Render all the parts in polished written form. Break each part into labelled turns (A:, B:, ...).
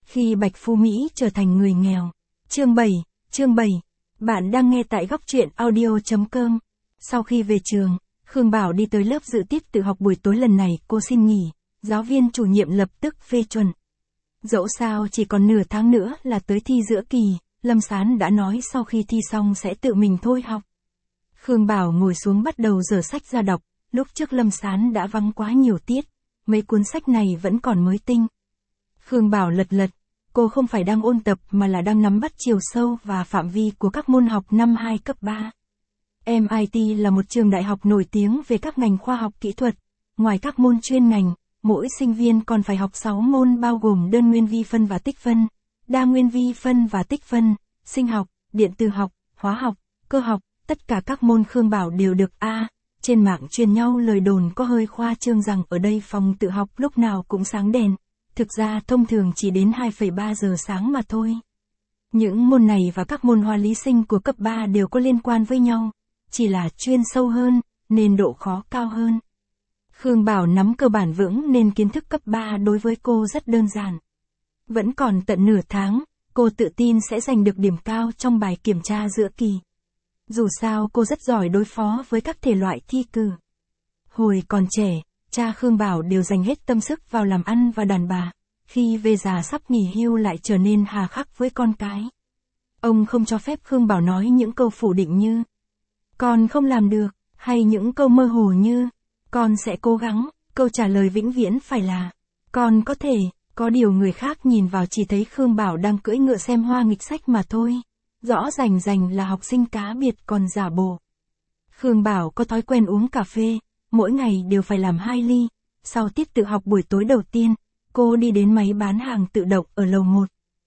A: Khi Bạch Phú Mỹ trở thành người nghèo. Chương 7. Bạn đang nghe tại góc truyện audio.com. Sau khi về trường, Khương Bảo đi tới lớp dự tiết tự học buổi tối lần này cô xin nghỉ, giáo viên chủ nhiệm lập tức phê chuẩn. Dẫu sao chỉ còn nửa tháng nữa là tới thi giữa kỳ, Lâm Sán đã nói sau khi thi xong sẽ tự mình thôi học. Khương Bảo ngồi xuống bắt đầu dở sách ra đọc, lúc trước Lâm Sán đã vắng quá nhiều tiết, mấy cuốn sách này vẫn còn mới tinh. Khương Bảo lật, cô không phải đang ôn tập mà là đang nắm bắt chiều sâu và phạm vi của các môn học năm 2 cấp 3. MIT là một trường đại học nổi tiếng về các ngành khoa học kỹ thuật. Ngoài các môn chuyên ngành, mỗi sinh viên còn phải học 6 môn bao gồm đơn nguyên vi phân và tích phân, đa nguyên vi phân và tích phân, sinh học, điện tử học, hóa học, cơ học, tất cả các môn Khương Bảo đều được A. Trên mạng truyền nhau lời đồn có hơi khoa trương rằng ở đây phòng tự học lúc nào cũng sáng đèn. Thực ra thông thường chỉ đến 2,3 giờ sáng mà thôi. Những môn này và các môn hóa lý sinh của cấp 3 đều có liên quan với nhau, chỉ là chuyên sâu hơn, nên độ khó cao hơn. Khương Bảo nắm cơ bản vững nên kiến thức cấp 3 đối với cô rất đơn giản. Vẫn còn tận nửa tháng, cô tự tin sẽ giành được điểm cao trong bài kiểm tra giữa kỳ. Dù sao cô rất giỏi đối phó với các thể loại thi cử. Hồi còn trẻ, cha Khương Bảo đều dành hết tâm sức vào làm ăn và đàn bà, khi về già sắp nghỉ hưu lại trở nên hà khắc với con cái. Ông không cho phép Khương Bảo nói những câu phủ định như con không làm được, hay những câu mơ hồ như con sẽ cố gắng, câu trả lời vĩnh viễn phải là con có thể. Có điều người khác nhìn vào chỉ thấy Khương Bảo đang cưỡi ngựa xem hoa nghịch sách mà thôi. Rõ rành là học sinh cá biệt còn giả bộ. Khương Bảo có thói quen uống cà phê, mỗi ngày đều phải làm 2 ly. Sau tiết tự học buổi tối đầu tiên, cô đi đến máy bán hàng tự động ở lầu 1.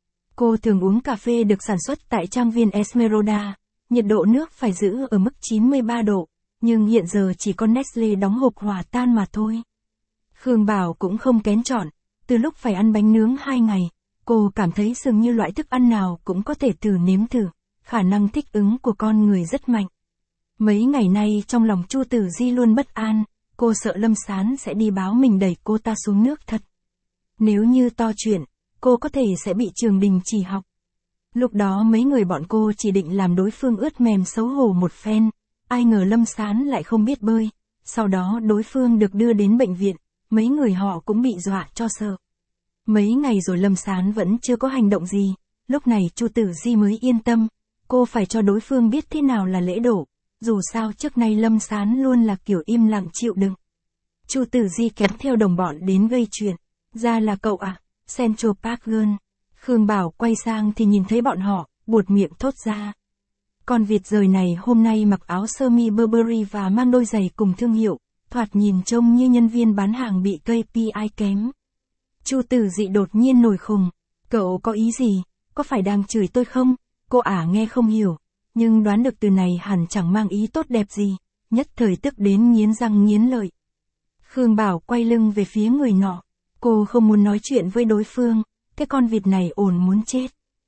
A: Cô thường uống cà phê được sản xuất tại trang viên Esmeralda, nhiệt độ nước phải giữ ở mức 93 độ, nhưng hiện giờ chỉ có Nestle đóng hộp hòa tan mà thôi. Khương Bảo cũng không kén chọn, từ lúc phải ăn bánh nướng 2 ngày, cô cảm thấy dường như loại thức ăn nào cũng có thể thử nếm thử, khả năng thích ứng của con người rất mạnh. Mấy ngày nay trong lòng Chu Tử Di luôn bất an, cô sợ Lâm Sán sẽ đi báo mình đẩy cô ta xuống nước thật. Nếu như to chuyện, cô có thể sẽ bị trường đình chỉ học. Lúc đó mấy người bọn cô chỉ định làm đối phương ướt mềm xấu hổ một phen, ai ngờ Lâm Sán lại không biết bơi, sau đó đối phương được đưa đến bệnh viện, mấy người họ cũng bị dọa cho sợ. Mấy ngày rồi Lâm Sán vẫn chưa có hành động gì, lúc này Chu Tử Di mới yên tâm, cô phải cho đối phương biết thế nào là lễ độ, dù sao trước nay Lâm Sán luôn là kiểu im lặng chịu đựng. Chu Tử Di kéo theo đồng bọn đến gây chuyện, ra là cậu à, Central Park Girl. Khương Bảo quay sang thì nhìn thấy bọn họ, buột miệng thốt ra. Con vịt rời này hôm nay mặc áo sơ mi Burberry và mang đôi giày cùng thương hiệu, thoạt nhìn trông như nhân viên bán hàng bị KPI kém. Chu Tử Dị đột nhiên nổi khùng, cậu có ý gì, có phải đang chửi tôi không? Cô ả nghe không hiểu, nhưng đoán được từ này hẳn chẳng mang ý tốt đẹp gì, nhất thời tức đến nghiến răng nghiến lợi. Khương Bảo quay lưng về phía người nọ, cô không muốn nói chuyện với đối phương, cái con vịt này ổn muốn chết.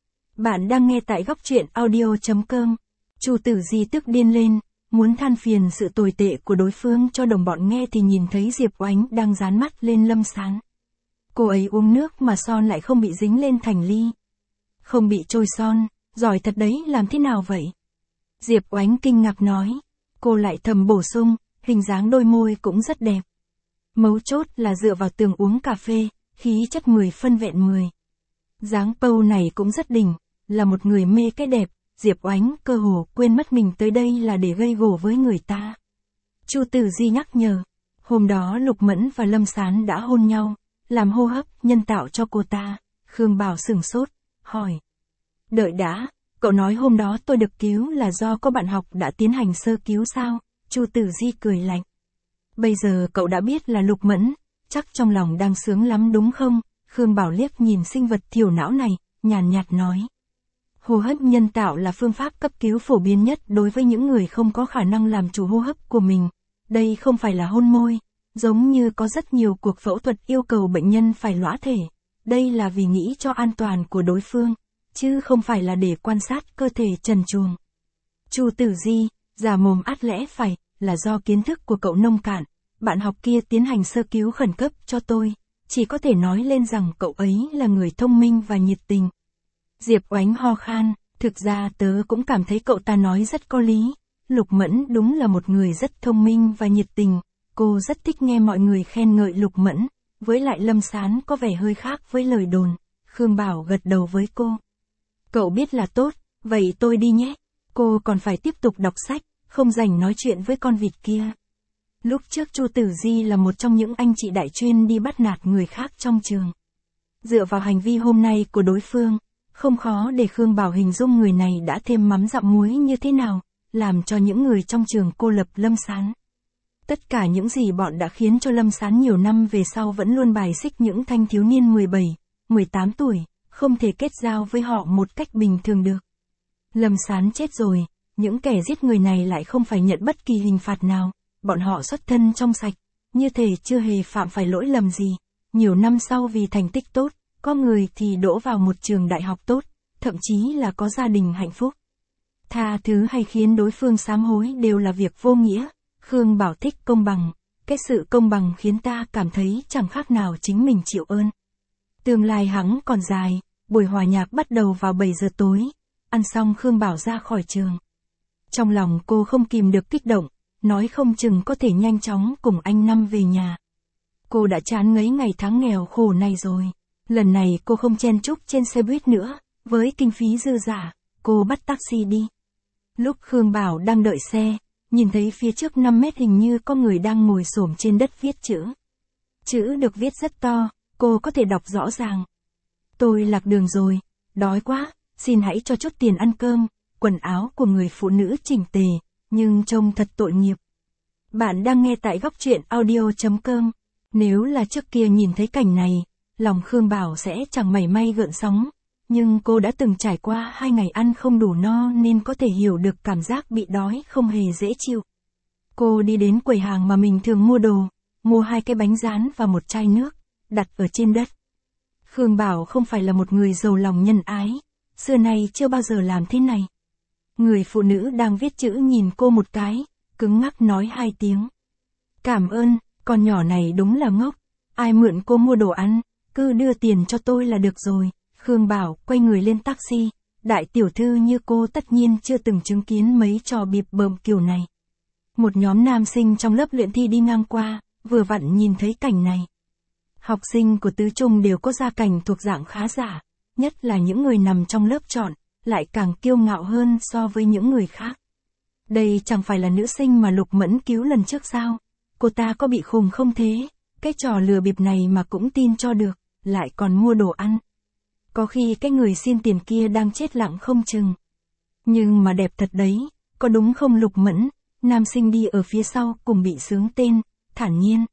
A: Bạn đang nghe tại góc truyện audio.com. Chu Tử Di tức điên lên, muốn than phiền sự tồi tệ của đối phương cho đồng bọn nghe thì nhìn thấy Diệp Oánh đang dán mắt lên Lâm Sán. Cô ấy uống nước mà son lại không bị dính lên thành ly. Không bị trôi son, giỏi thật đấy, làm thế nào vậy? Diệp Oánh kinh ngạc nói. Cô lại thầm bổ sung, hình dáng đôi môi cũng rất đẹp. Mấu chốt là dựa vào tường uống cà phê, khí chất 10 phân vẹn 10. Dáng pâu này cũng rất đỉnh, là một người mê cái đẹp, Diệp Oánh cơ hồ quên mất mình tới đây là để gây gổ với người ta. Chu Tử Di nhắc nhở, hôm đó Lục Mẫn và Lâm Sán đã hôn nhau, làm hô hấp nhân tạo cho cô ta. Khương Bảo sửng sốt, hỏi. Đợi đã, cậu nói hôm đó tôi được cứu là do có bạn học đã tiến hành sơ cứu sao? Chu Tử Di cười lạnh. Bây giờ cậu đã biết là Lục Mẫn, chắc trong lòng đang sướng lắm đúng không? Khương Bảo liếc nhìn sinh vật thiểu não này, nhàn nhạt nói. Hô hấp nhân tạo là phương pháp cấp cứu phổ biến nhất đối với những người không có khả năng làm chủ hô hấp của mình. Đây không phải là hôn môi, giống như có rất nhiều cuộc phẫu thuật yêu cầu bệnh nhân phải lõa thể. Đây là vì nghĩ cho an toàn của đối phương, chứ không phải là để quan sát cơ thể trần truồng. Chu Tử Di, giả mồm át lẽ phải, là do kiến thức của cậu nông cạn. Bạn học kia tiến hành sơ cứu khẩn cấp cho tôi, chỉ có thể nói lên rằng cậu ấy là người thông minh và nhiệt tình. Diệp Oánh ho khan, thực ra tớ cũng cảm thấy cậu ta nói rất có lý. Lục Mẫn đúng là một người rất thông minh và nhiệt tình, cô rất thích nghe mọi người khen ngợi Lục Mẫn, với lại Lâm Sán có vẻ hơi khác với lời đồn. Khương Bảo gật đầu với cô. Cậu biết là tốt, vậy tôi đi nhé. Cô còn phải tiếp tục đọc sách, không rảnh nói chuyện với con vịt kia. Lúc trước Chu Tử Di là một trong những anh chị đại chuyên đi bắt nạt người khác trong trường. Dựa vào hành vi hôm nay của đối phương, không khó để Khương Bảo hình dung người này đã thêm mắm dặm muối như thế nào, làm cho những người trong trường cô lập Lâm Sán. Tất cả những gì bọn đã khiến cho Lâm Sán nhiều năm về sau vẫn luôn bài xích những thanh thiếu niên 17, 18 tuổi, không thể kết giao với họ một cách bình thường được. Lâm Sán chết rồi, những kẻ giết người này lại không phải nhận bất kỳ hình phạt nào, bọn họ xuất thân trong sạch, như thể chưa hề phạm phải lỗi lầm gì. Nhiều năm sau vì thành tích tốt, có người thì đỗ vào một trường đại học tốt, thậm chí là có gia đình hạnh phúc. Tha thứ hay khiến đối phương sám hối đều là việc vô nghĩa. Khương Bảo thích công bằng, cái sự công bằng khiến ta cảm thấy chẳng khác nào chính mình chịu ơn. Tương lai hắn còn dài, buổi hòa nhạc bắt đầu vào 7 giờ tối, ăn xong Khương Bảo ra khỏi trường. Trong lòng cô không kìm được kích động, nói không chừng có thể nhanh chóng cùng anh Năm về nhà. Cô đã chán ngấy ngày tháng nghèo khổ này rồi, lần này cô không chen chúc trên xe buýt nữa, với kinh phí dư dả, cô bắt taxi đi. Lúc Khương Bảo đang đợi xe, nhìn thấy phía trước 5 mét hình như có người đang ngồi xổm trên đất viết chữ. Chữ được viết rất to, cô có thể đọc rõ ràng. Tôi lạc đường rồi, đói quá, xin hãy cho chút tiền ăn cơm. Quần áo của người phụ nữ chỉnh tề, nhưng trông thật tội nghiệp. Bạn đang nghe tại góc truyện audio.com. Nếu là trước kia nhìn thấy cảnh này, lòng Khương Bảo sẽ chẳng mảy may gợn sóng. Nhưng cô đã từng trải qua 2 ngày ăn không đủ no nên có thể hiểu được cảm giác bị đói không hề dễ chịu. Cô đi đến quầy hàng mà mình thường mua đồ, mua 2 cái bánh rán và một chai nước, đặt ở trên đất. Khương Bảo không phải là một người giàu lòng nhân ái, xưa nay chưa bao giờ làm thế này. Người phụ nữ đang viết chữ nhìn cô một cái, cứng ngắc nói 2 tiếng. Cảm ơn, con nhỏ này đúng là ngốc, ai mượn cô mua đồ ăn, cứ đưa tiền cho tôi là được rồi. Khương Bảo quay người lên taxi, đại tiểu thư như cô tất nhiên chưa từng chứng kiến mấy trò bịp bợm kiểu này. Một nhóm nam sinh trong lớp luyện thi đi ngang qua, vừa vặn nhìn thấy cảnh này. Học sinh của tứ trung đều có gia cảnh thuộc dạng khá giả, nhất là những người nằm trong lớp chọn, lại càng kiêu ngạo hơn so với những người khác. Đây chẳng phải là nữ sinh mà Lục Mẫn cứu lần trước sao? Cô ta có bị khùng không thế? Cái trò lừa bịp này mà cũng tin cho được, lại còn mua đồ ăn. Có khi cái người xin tiền kia đang chết lặng không chừng. Nhưng mà đẹp thật đấy, có đúng không Lục Mẫn? Nam sinh đi ở phía sau cùng bị xướng tên, thản nhiên.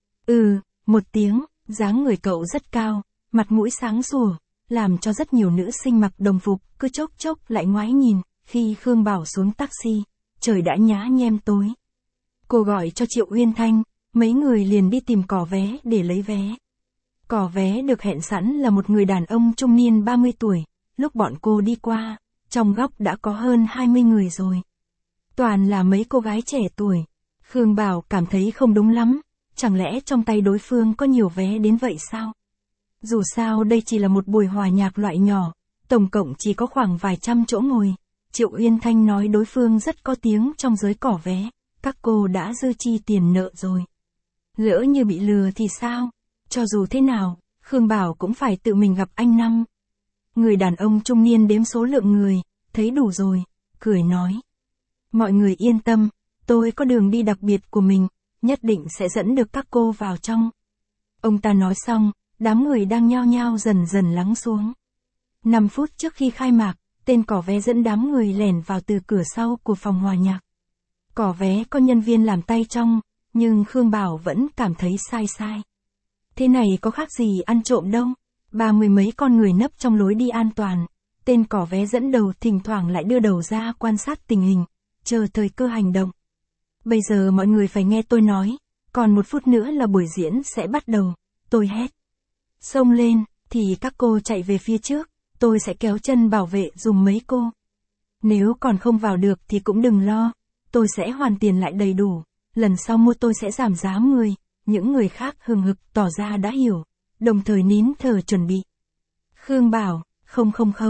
A: Một tiếng, dáng người cậu rất cao, mặt mũi sáng sủa, làm cho rất nhiều nữ sinh mặc đồng phục cứ chốc chốc lại ngoái nhìn. Khi Khương Bảo xuống taxi, trời đã nhá nhem tối. Cô gọi cho Triệu Uyên Thanh, mấy người liền đi tìm cỏ vé để lấy vé. Cỏ vé được hẹn sẵn là một người đàn ông trung niên 30 tuổi, lúc bọn cô đi qua, trong góc đã có hơn 20 người rồi. Toàn là mấy cô gái trẻ tuổi. Khương Bảo cảm thấy không đúng lắm, chẳng lẽ trong tay đối phương có nhiều vé đến vậy sao? Dù sao đây chỉ là một buổi hòa nhạc loại nhỏ, tổng cộng chỉ có khoảng vài trăm chỗ ngồi. Triệu Uyên Thanh nói đối phương rất có tiếng trong giới cỏ vé, các cô đã dư chi tiền nợ rồi. Lỡ như bị lừa thì sao? Cho dù thế nào, Khương Bảo cũng phải tự mình gặp anh Năm. Người đàn ông trung niên đếm số lượng người, thấy đủ rồi, cười nói. Mọi người yên tâm, tôi có đường đi đặc biệt của mình, nhất định sẽ dẫn được các cô vào trong. Ông ta nói xong, đám người đang nhao nhao dần dần lắng xuống. 5 phút trước khi khai mạc, tên cỏ vé dẫn đám người lẻn vào từ cửa sau của phòng hòa nhạc. Cỏ vé có nhân viên làm tay trong, nhưng Khương Bảo vẫn cảm thấy sai sai. Thế này có khác gì ăn trộm đâu, 30 mấy con người nấp trong lối đi an toàn. Tên cỏ vé dẫn đầu thỉnh thoảng lại đưa đầu ra quan sát tình hình, chờ thời cơ hành động. Bây giờ mọi người phải nghe tôi nói, còn 1 phút nữa là buổi diễn sẽ bắt đầu, tôi hét. Xông lên, thì các cô chạy về phía trước, tôi sẽ kéo chân bảo vệ dùm mấy cô. Nếu còn không vào được thì cũng đừng lo, tôi sẽ hoàn tiền lại đầy đủ, lần sau mua tôi sẽ giảm giá 10, những người khác hừng hực tỏ ra đã hiểu. đồng thời nín thở chuẩn bị. Khương Bảo, không,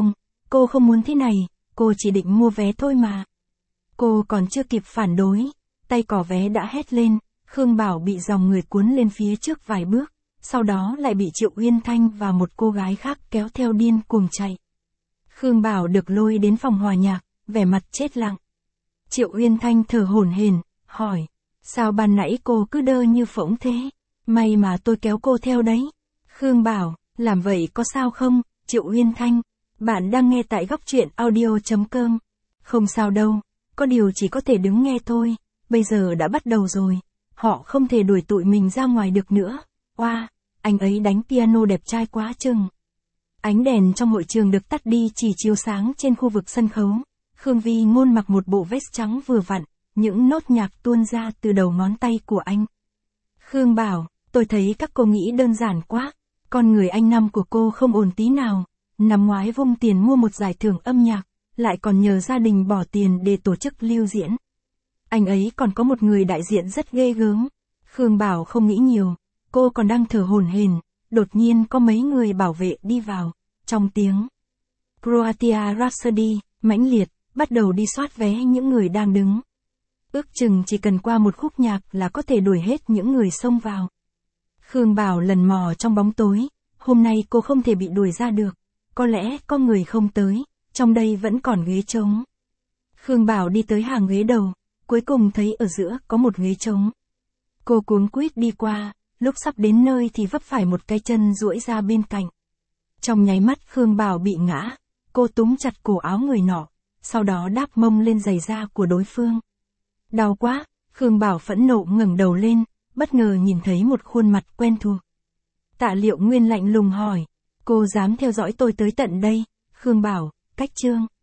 A: cô không muốn thế này, cô chỉ định mua vé thôi mà. Cô còn chưa kịp phản đối, tay cỏ vé đã hét lên, Khương Bảo bị dòng người cuốn lên phía trước vài bước, sau đó lại bị Triệu Uyên Thanh và một cô gái khác kéo theo điên cuồng chạy. Khương Bảo được lôi đến phòng hòa nhạc, vẻ mặt chết lặng. Triệu Uyên Thanh thở hổn hển, hỏi, sao ban nãy cô cứ đơ như phỗng thế, may mà tôi kéo cô theo đấy. Khương Bảo, làm vậy có sao không? Triệu Uyên Thanh, bạn đang nghe tại góc truyện audio.com. Không sao đâu, có điều chỉ có thể đứng nghe thôi, bây giờ đã bắt đầu rồi, họ không thể đuổi tụi mình ra ngoài được nữa. Oa, anh ấy đánh piano đẹp trai quá chừng. Ánh đèn trong hội trường được tắt đi chỉ chiếu sáng trên khu vực sân khấu. Khương Vi Ngôn mặc một bộ vest trắng vừa vặn, những nốt nhạc tuôn ra từ đầu ngón tay của anh. Khương Bảo, tôi thấy các cô nghĩ đơn giản quá, con người anh năm của cô không ổn tí nào, năm ngoái vung tiền mua một giải thưởng âm nhạc, lại còn nhờ gia đình bỏ tiền để tổ chức lưu diễn. Anh ấy còn có một người đại diện rất ghê gớm. Khương Bảo không nghĩ nhiều, cô còn đang thở hổn hển, đột nhiên có mấy người bảo vệ đi vào, trong tiếng Croatia Rhapsody, mãnh liệt, bắt đầu đi soát vé những người đang đứng. Ước chừng chỉ cần qua một khúc nhạc là có thể đuổi hết những người xông vào. Khương Bảo lần mò trong bóng tối, hôm nay cô không thể bị đuổi ra được, có lẽ có người không tới, trong đây vẫn còn ghế trống. Khương Bảo đi tới hàng ghế đầu, cuối cùng thấy ở giữa có một ghế trống. Cô cuống quýt đi qua, lúc sắp đến nơi thì vấp phải một cái chân duỗi ra bên cạnh. Trong nháy mắt Khương Bảo bị ngã, cô túm chặt cổ áo người nọ, sau đó đáp mông lên giày da của đối phương. Đau quá, Khương Bảo phẫn nộ ngẩng đầu lên, bất ngờ nhìn thấy một khuôn mặt quen thuộc. Tạ Liệu Nguyên lạnh lùng hỏi, cô dám theo dõi tôi tới tận đây? Khương Bảo, cách chương.